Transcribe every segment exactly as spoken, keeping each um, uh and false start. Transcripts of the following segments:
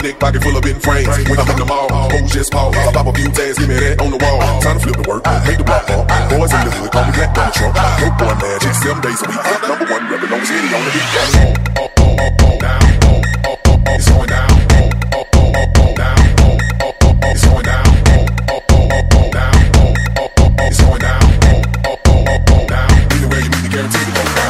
neck pocket full of bent frames. When I'm in the mall, hoes just pause. I pop a few tags, give me that on the wall. Time to flip the work, make the block fall. Boys in the hood, call me Black Donald Trump. No boy magic, seven days a week. Number one rapping on the city on the beat. Oh, oh, oh, oh, oh, down. Oh, oh, oh, oh, it's going down. Oh, oh, oh, oh, oh, down. Oh, oh, oh, oh, it's going down. Oh, oh, oh, oh, down. Oh, oh, oh, oh, it's going down. Oh, oh, oh, oh, down. Either way, you need to guarantee to go down.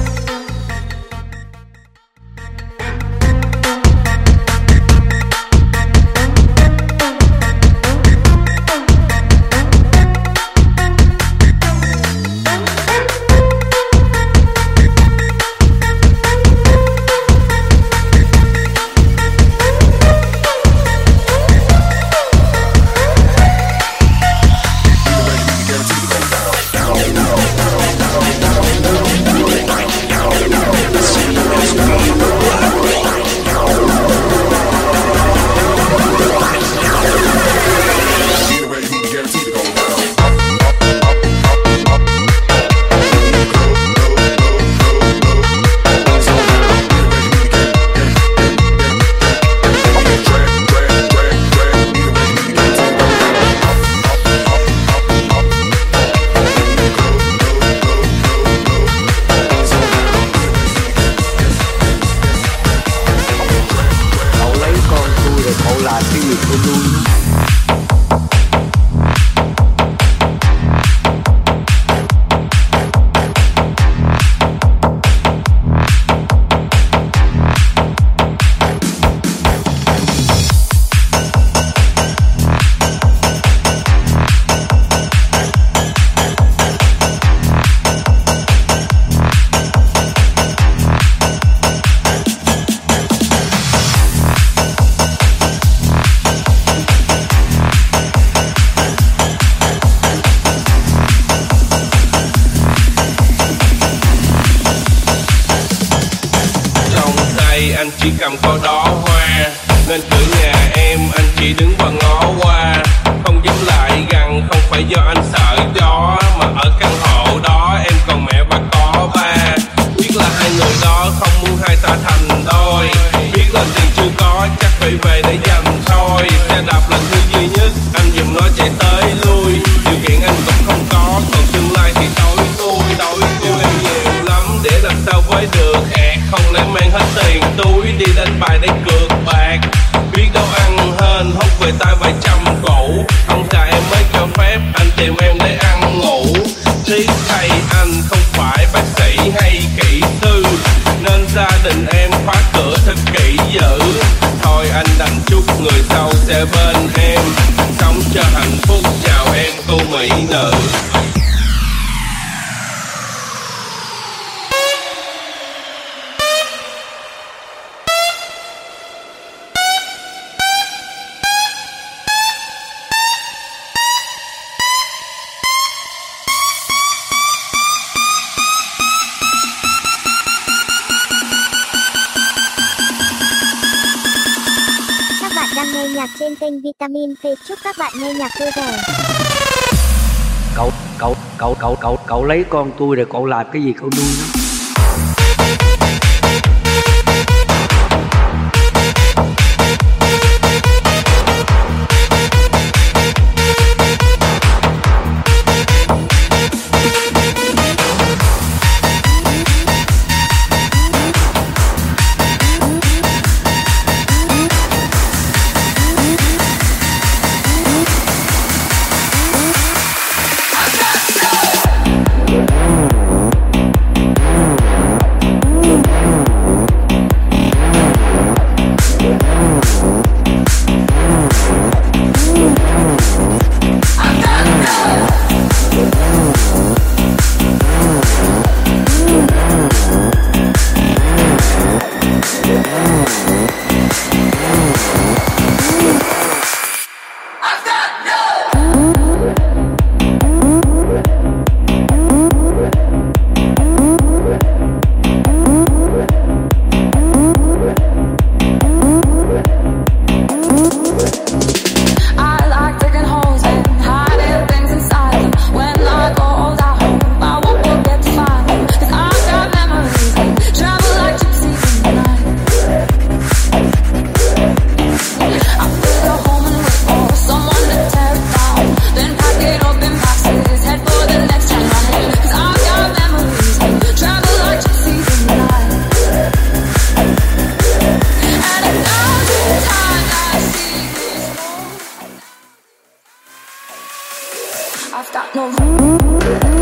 Chỉ cầm có đó hoa nên cửa nhà em anh chỉ đứng và ngó qua, không dám lại gần, không phải do anh sợ gió, mà ở căn hộ đó em còn mẹ và có ba. Biết là hai người đó không muốn hai ta thành đôi, biết là tiền chưa có chắc phải về để dành thôi. Xe đạp là thứ duy nhất anh dùng nó chạy tới lui, điều kiện anh cũng không có, còn tương lai thì tối tôi tối yêu em nhiều lắm để làm sao với được hẹn, không lẽ mang hết tiền túi đi đánh bài để cược bạc. Biết đâu ăn hên hút về tay vài trăm củ, ông già em mới cho phép anh tìm em để ăn ngủ. Tiếc thay anh không phải bác sĩ hay kỹ sư, nên gia đình em khóa cửa thật kỹ dữ. Thôi anh đành chúc người sau sẽ bên em, sống cho hạnh phúc. Chào em cô mỹ nữ. Nhạc trên kênh Vitamin Faith, chúc các bạn nghe nhạc vui vẻ. Cậu cậu cậu cậu cậu cậu lấy con tôi rồi cậu làm cái gì cậu nuôi nó? I've got no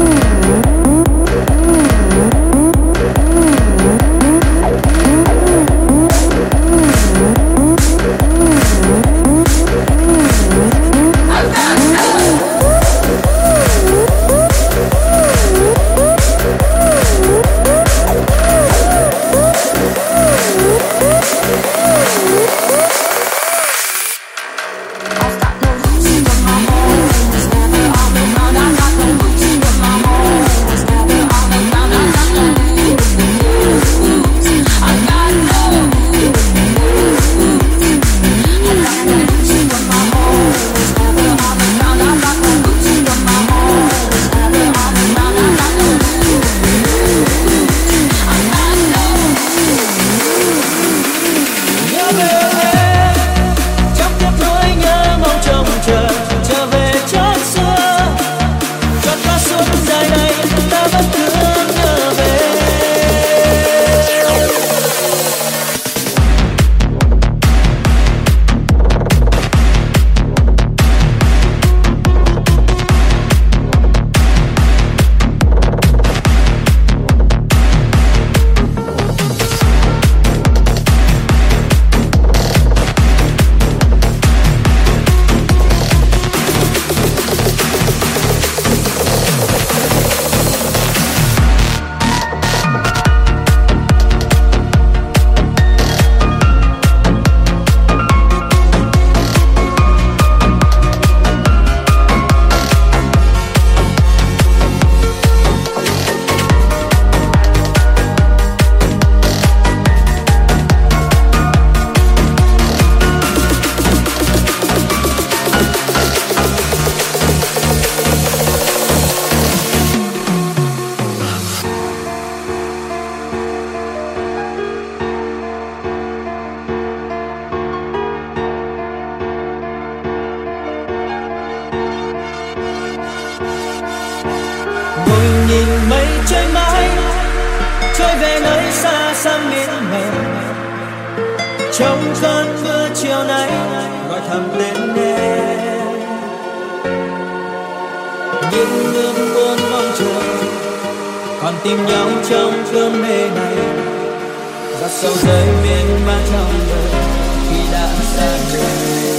trong cơn mưa chiều nay gọi thầm tên em, những ước muốn mong chờ còn tìm nhau trong cơn mê này, giọt sầu rơi miên man trong đời khi đã xa trời.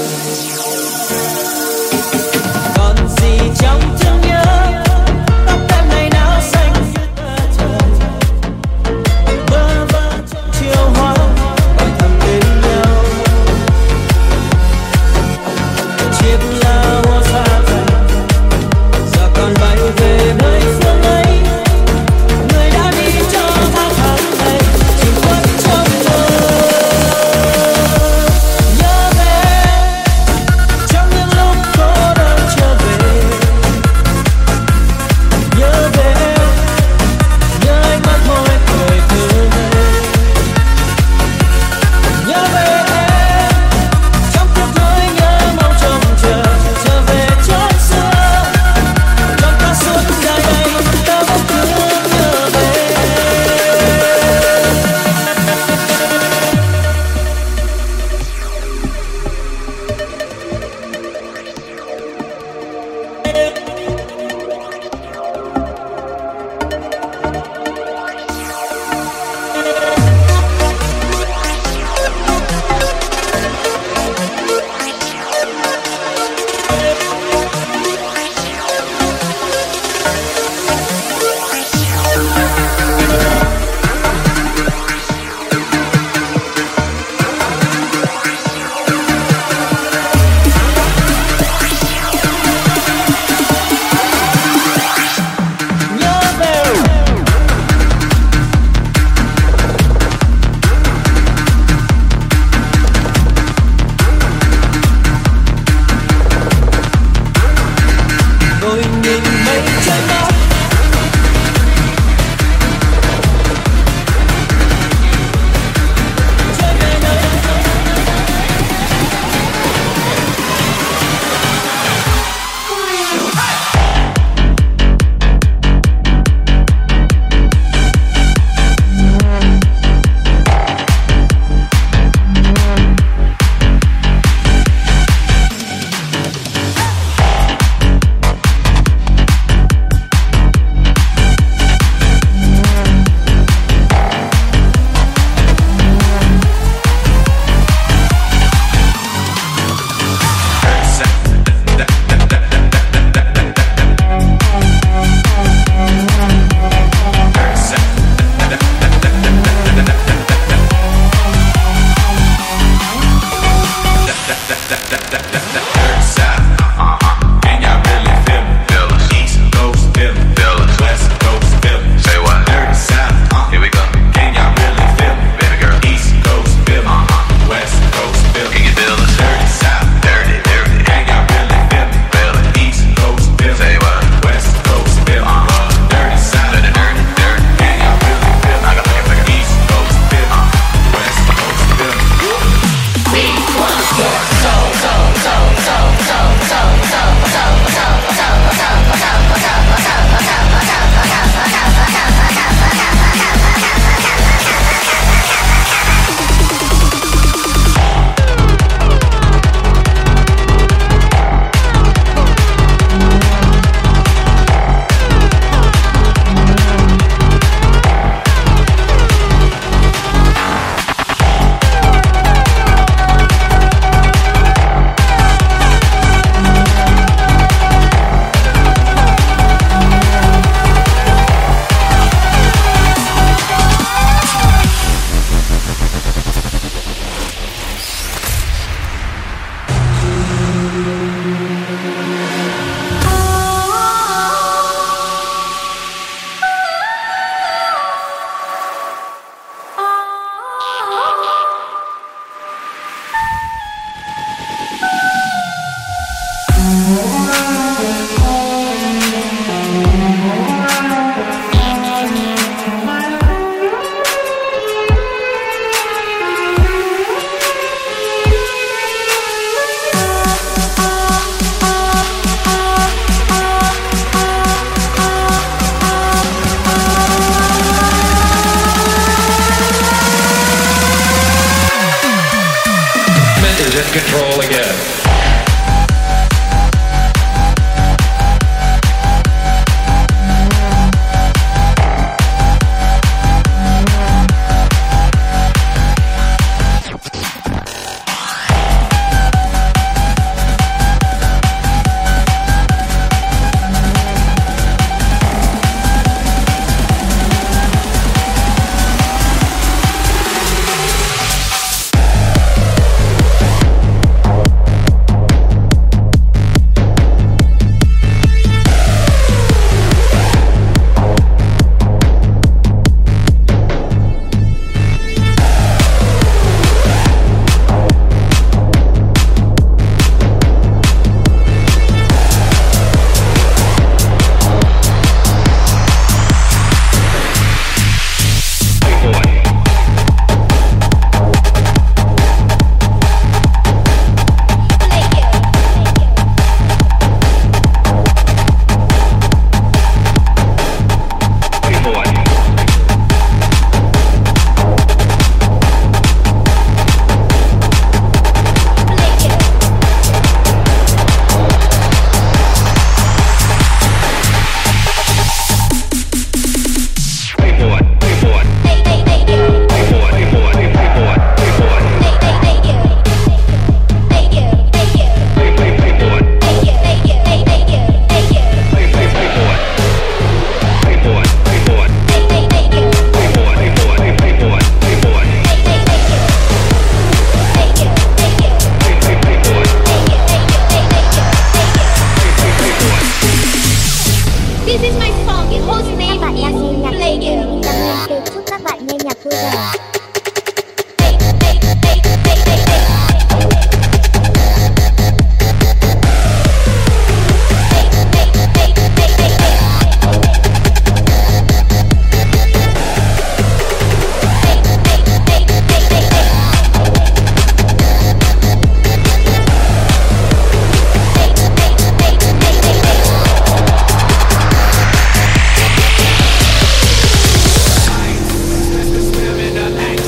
Còn gì trong thương nhớ tóc em ngày nào xanh như tơ trời, bơ vơ trong chiều hoa gọi thầm tên nhau, chiếc lá hoa xa vàng giờ còn bay về nơi phương ấy, người đã đi cho tháng tháng này chìm khuất trong mơ. Nhớ về Control again. Living a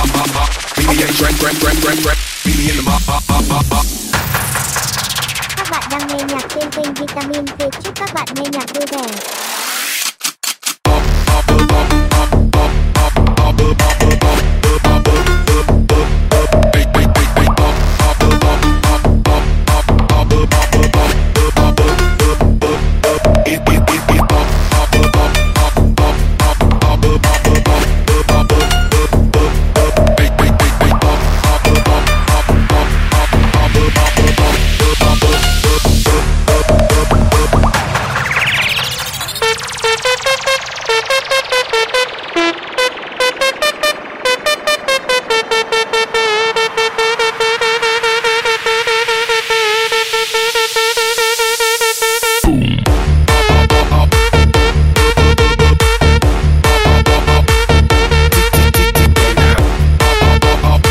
Meet me at drink, drink, drink, drink, drink. Meet me in the mall. Các bạn đang nghe nhạc trên kênh Vitamin Faith. Chúc các bạn nghe nhạc vui vẻ.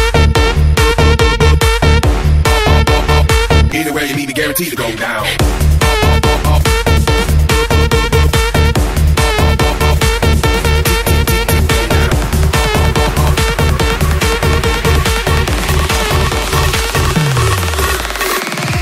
Guaranteed to go down.